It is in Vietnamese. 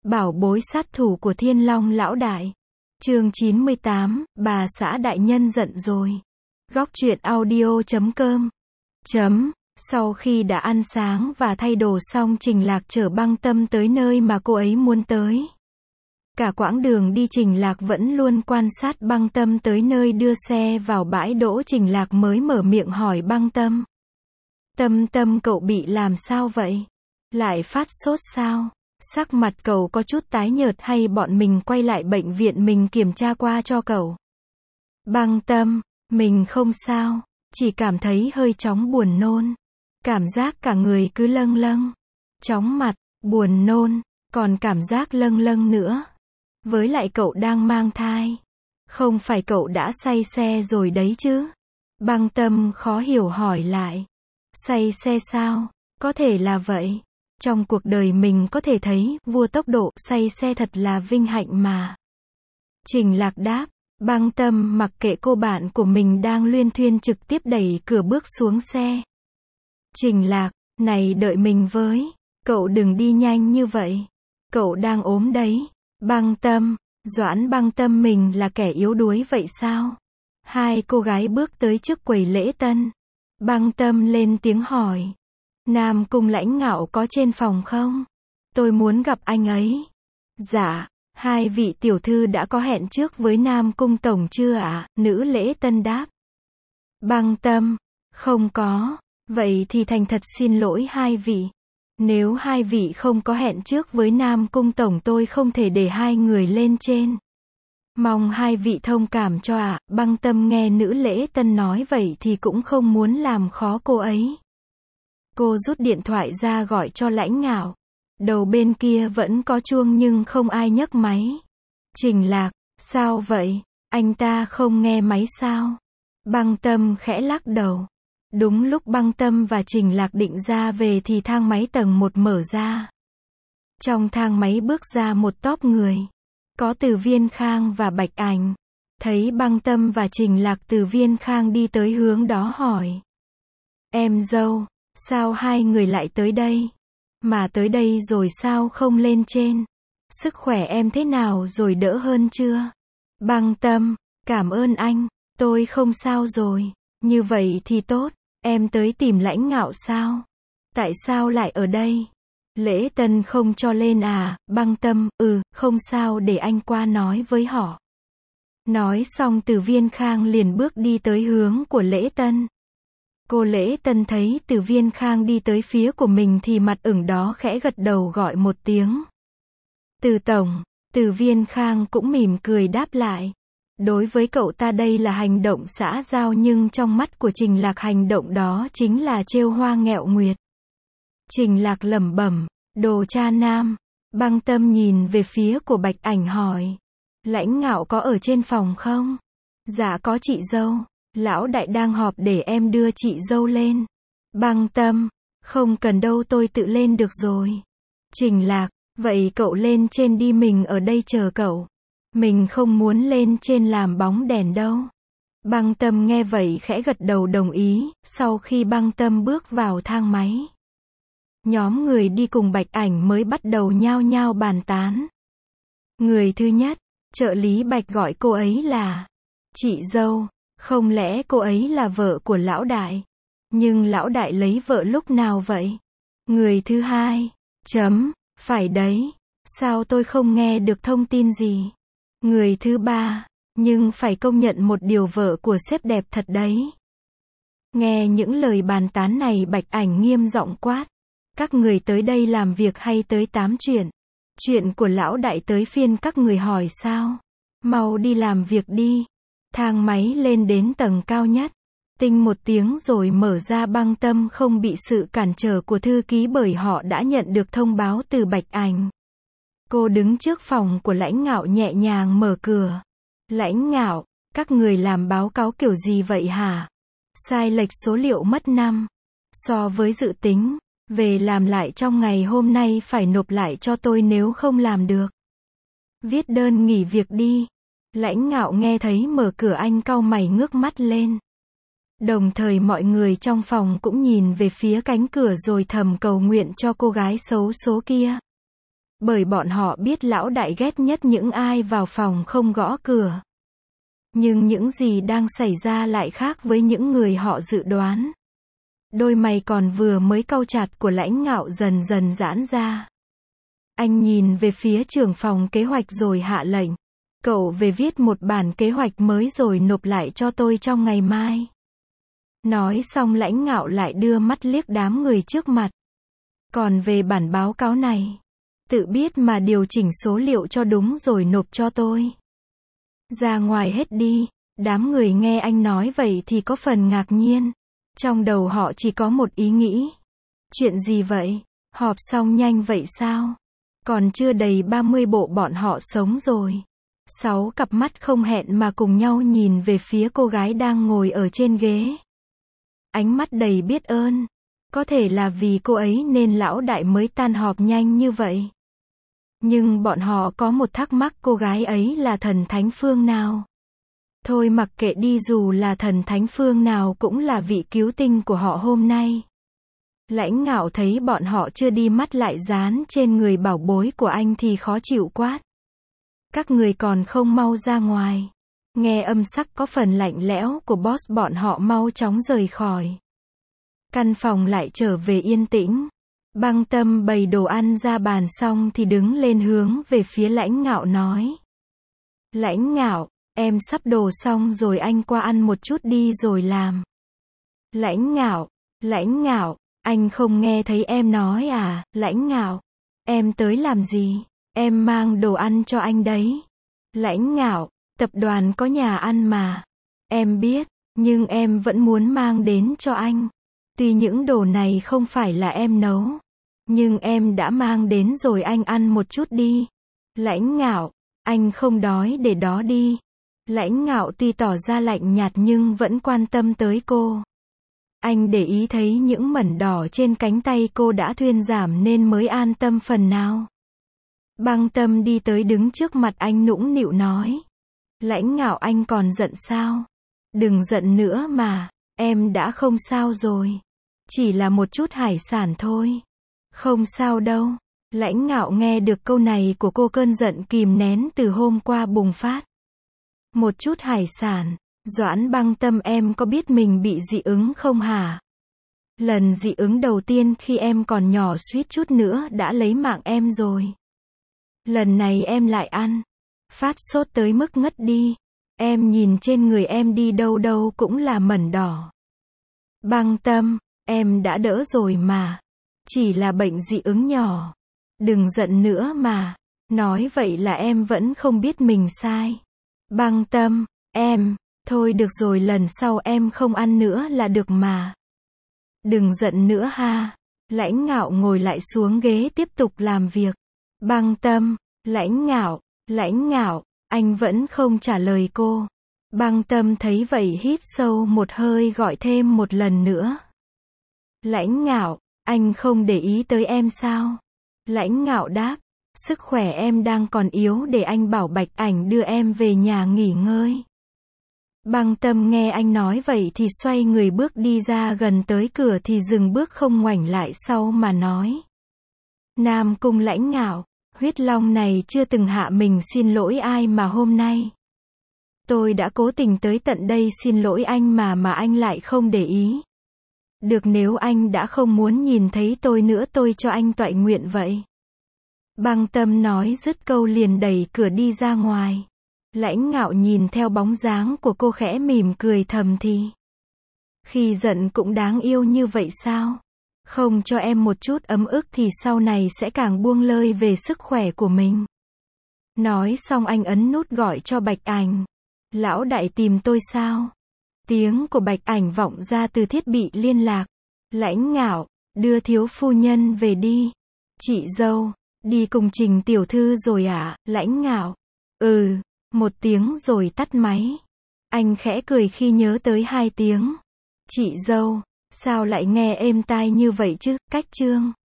Bảo bối sát thủ của Thiên Long lão đại. Chương 98, bà xã đại nhân giận rồi. Góc truyện audio.com. Sau khi đã ăn sáng và thay đồ xong, Trình Lạc chở Băng Tâm tới nơi mà cô ấy muốn tới. Cả quãng đường đi Trình Lạc vẫn luôn quan sát Băng Tâm tới nơi đưa xe vào bãi đỗ. Trình Lạc mới mở miệng hỏi Băng Tâm. Tâm cậu bị làm sao vậy? Lại phát sốt sao? Sắc mặt cậu có chút tái nhợt, hay bọn mình quay lại bệnh viện mình kiểm tra qua cho cậu? Băng Tâm, mình không sao, chỉ cảm thấy hơi chóng buồn nôn. Cảm giác cả người cứ lâng lâng. Chóng mặt, buồn nôn, còn cảm giác lâng lâng nữa. Với lại cậu đang mang thai. Không phải cậu đã say xe rồi đấy chứ? Băng Tâm khó hiểu hỏi lại. Say xe sao? Có thể là vậy. Trong cuộc đời mình có thể thấy vua tốc độ, say xe thật là vinh hạnh mà. Trình Lạc đáp. Băng Tâm mặc kệ cô bạn của mình đang luyên thuyên, trực tiếp đẩy cửa bước xuống xe. Trình Lạc, này đợi mình với. Cậu đừng đi nhanh như vậy. Cậu đang ốm đấy. Băng Tâm, Doãn Băng Tâm mình là kẻ yếu đuối vậy sao? Hai cô gái bước tới trước quầy lễ tân. Băng Tâm lên tiếng hỏi. Nam Cung Lãnh Ngạo có trên phòng không? Tôi muốn gặp anh ấy. Dạ, hai vị tiểu thư đã có hẹn trước với Nam Cung Tổng chưa ạ? Nữ lễ tân đáp. Băng Tâm, không có. Vậy thì thành thật xin lỗi hai vị. Nếu hai vị không có hẹn trước với Nam Cung Tổng, tôi không thể để hai người lên trên. Mong hai vị thông cảm cho ạ. Băng Tâm nghe nữ lễ tân nói vậy thì cũng không muốn làm khó cô ấy. Cô rút điện thoại ra gọi cho Lãnh Ngạo. Đầu bên kia vẫn có chuông nhưng không ai nhấc máy. Trình Lạc, sao vậy? Anh ta không nghe máy sao? Băng Tâm khẽ lắc đầu. Đúng lúc Băng Tâm và Trình Lạc định ra về thì thang máy tầng 1 mở ra. Trong thang máy bước ra một tốp người. Có Từ Viên Khang và Bạch Ảnh. Thấy Băng Tâm và Trình Lạc, Từ Viên Khang đi tới hướng đó hỏi. Em dâu, sao hai người lại tới đây? Mà tới đây rồi sao không lên trên? Sức khỏe em thế nào rồi, đỡ hơn chưa? Băng Tâm, cảm ơn anh, tôi không sao rồi. Như vậy thì tốt, em tới tìm Lãnh Ngạo sao? Tại sao lại ở đây? Lễ tân không cho lên à? Băng Tâm, không sao, để anh qua nói với họ. Nói xong Từ Viên Khang liền bước đi tới hướng của lễ tân. Cô lễ tân thấy Từ Viên Khang đi tới phía của mình thì mặt ửng đó, khẽ gật đầu gọi một tiếng. Từ Tổng. Từ Viên Khang cũng mỉm cười đáp lại. Đối với cậu ta đây là hành động xã giao, nhưng trong mắt của Trình Lạc hành động đó chính là trêu hoa nghẹo nguyệt. Trình Lạc lẩm bẩm, đồ cha nam. Băng Tâm nhìn về phía của Bạch Ảnh hỏi. Lãnh Ngạo có ở trên phòng không? Dạ có chị dâu. Lão đại đang họp, để em đưa chị dâu lên. Băng Tâm, không cần đâu, tôi tự lên được rồi. Trình Lạc, vậy cậu lên trên đi, mình ở đây chờ cậu. Mình không muốn lên trên làm bóng đèn đâu. Băng Tâm nghe vậy khẽ gật đầu đồng ý. Sau khi Băng Tâm bước vào thang máy, nhóm người đi cùng Bạch Ảnh mới bắt đầu nhao nhao bàn tán. Người thứ nhất, trợ lý Bạch gọi cô ấy là chị dâu. Không lẽ cô ấy là vợ của lão đại? Nhưng lão đại lấy vợ lúc nào vậy? Người thứ hai, phải đấy. Sao tôi không nghe được thông tin gì? Người thứ ba, nhưng phải công nhận một điều, vợ của sếp đẹp thật đấy. Nghe những lời bàn tán này, Bạch Ảnh nghiêm giọng quát. Các người tới đây làm việc hay tới tám chuyện? Chuyện của lão đại tới phiên các người hỏi sao? Mau đi làm việc đi. Thang máy lên đến tầng cao nhất. Tinh một tiếng rồi mở ra. Băng Tâm không bị sự cản trở của thư ký, bởi họ đã nhận được thông báo từ Bạch Ảnh. Cô đứng trước phòng của Lãnh Ngạo nhẹ nhàng mở cửa. Lãnh Ngạo, các người làm báo cáo kiểu gì vậy hả? Sai lệch số liệu mất 5 so với dự tính. Về làm lại trong ngày hôm nay, phải nộp lại cho tôi, nếu không làm được, viết đơn nghỉ việc đi. Lãnh Ngạo nghe thấy mở cửa, anh cau mày ngước mắt lên. Đồng thời mọi người trong phòng cũng nhìn về phía cánh cửa rồi thầm cầu nguyện cho cô gái xấu số kia. Bởi bọn họ biết lão đại ghét nhất những ai vào phòng không gõ cửa. Nhưng những gì đang xảy ra lại khác với những người họ dự đoán. Đôi mày còn vừa mới cau chặt của Lãnh Ngạo dần dần giãn ra. Anh nhìn về phía trưởng phòng kế hoạch rồi hạ lệnh. Cậu về viết một bản kế hoạch mới rồi nộp lại cho tôi trong ngày mai. Nói xong Lãnh Ngạo lại đưa mắt liếc đám người trước mặt. Còn về bản báo cáo này, tự biết mà điều chỉnh số liệu cho đúng rồi nộp cho tôi. Ra ngoài hết đi. Đám người nghe anh nói vậy thì có phần ngạc nhiên. Trong đầu họ chỉ có một ý nghĩ. Chuyện gì vậy? Họp xong nhanh vậy sao? Còn chưa đầy 30 bộ bọn họ sống rồi. 6 cặp mắt không hẹn mà cùng nhau nhìn về phía cô gái đang ngồi ở trên ghế. Ánh mắt đầy biết ơn. Có thể là vì cô ấy nên lão đại mới tan họp nhanh như vậy. Nhưng bọn họ có một thắc mắc, cô gái ấy là thần thánh phương nào? Thôi mặc kệ đi, dù là thần thánh phương nào cũng là vị cứu tinh của họ hôm nay. Lãnh Ngạo thấy bọn họ chưa đi, mắt lại dán trên người bảo bối của anh thì khó chịu quát. Các người còn không mau ra ngoài. Nghe âm sắc có phần lạnh lẽo của boss, bọn họ mau chóng rời khỏi. Căn phòng lại trở về yên tĩnh. Băng Tâm bày đồ ăn ra bàn xong thì đứng lên hướng về phía Lãnh Ngạo nói. Lãnh Ngạo, em sắp đồ xong rồi, anh qua ăn một chút đi rồi làm. Lãnh Ngạo, anh không nghe thấy em nói à? Lãnh Ngạo, em tới làm gì? Em mang đồ ăn cho anh đấy. Lãnh Ngạo, tập đoàn có nhà ăn mà. Em biết, nhưng em vẫn muốn mang đến cho anh. Tuy những đồ này không phải là em nấu, nhưng em đã mang đến rồi, anh ăn một chút đi. Lãnh Ngạo, anh không đói để đó đi. Lãnh Ngạo tuy tỏ ra lạnh nhạt nhưng vẫn quan tâm tới cô. Anh để ý thấy những mẩn đỏ trên cánh tay cô đã thuyên giảm nên mới an tâm phần nào. Băng Tâm đi tới đứng trước mặt anh nũng nịu nói. Lãnh Ngạo, anh còn giận sao? Đừng giận nữa mà, em đã không sao rồi. Chỉ là một chút hải sản thôi. Không sao đâu. Lãnh Ngạo nghe được câu này của cô, cơn giận kìm nén từ hôm qua bùng phát. Một chút hải sản. Doãn Băng Tâm, em có biết mình bị dị ứng không hả? Lần dị ứng đầu tiên khi em còn nhỏ suýt chút nữa đã lấy mạng em rồi. Lần này em lại ăn. Phát sốt tới mức ngất đi. Em nhìn trên người em đi đâu đâu cũng là mẩn đỏ. Băng Tâm, em đã đỡ rồi mà. Chỉ là bệnh dị ứng nhỏ. Đừng giận nữa mà. Nói vậy là em vẫn không biết mình sai. Băng Tâm, em, thôi được rồi, lần sau em không ăn nữa là được mà. Đừng giận nữa ha. Lãnh Ngạo ngồi lại xuống ghế tiếp tục làm việc. Băng Tâm, Lãnh Ngạo, anh vẫn không trả lời cô. Băng Tâm thấy vậy hít sâu một hơi, gọi thêm một lần nữa. Lãnh Ngạo, anh không để ý tới em sao? Lãnh Ngạo đáp, sức khỏe em đang còn yếu, để anh bảo Bạch Ảnh đưa em về nhà nghỉ ngơi. Băng Tâm nghe anh nói vậy thì xoay người bước đi ra, gần tới cửa thì dừng bước không ngoảnh lại sau mà nói. Nam Cung Lãnh Ngạo, huyết long này chưa từng hạ mình xin lỗi ai mà hôm nay. Tôi đã cố tình tới tận đây xin lỗi anh mà anh lại không để ý. Được, nếu anh đã không muốn nhìn thấy tôi nữa tôi cho anh toại nguyện vậy. Băng Tâm nói dứt câu liền đẩy cửa đi ra ngoài. Lãnh Ngạo nhìn theo bóng dáng của cô khẽ mỉm cười thầm thì. Khi giận cũng đáng yêu như vậy sao? Không cho em một chút ấm ức thì sau này sẽ càng buông lơi về sức khỏe của mình. Nói xong anh ấn nút gọi cho Bạch Ảnh. Lão đại tìm tôi sao? Tiếng của Bạch Ảnh vọng ra từ thiết bị liên lạc. Lãnh Ngạo, đưa thiếu phu nhân về đi. Chị dâu, đi cùng Trình tiểu thư rồi à? Lãnh Ngạo, một tiếng rồi tắt máy. Anh khẽ cười khi nhớ tới hai tiếng. Chị dâu, sao lại nghe êm tai như vậy chứ? Cách chương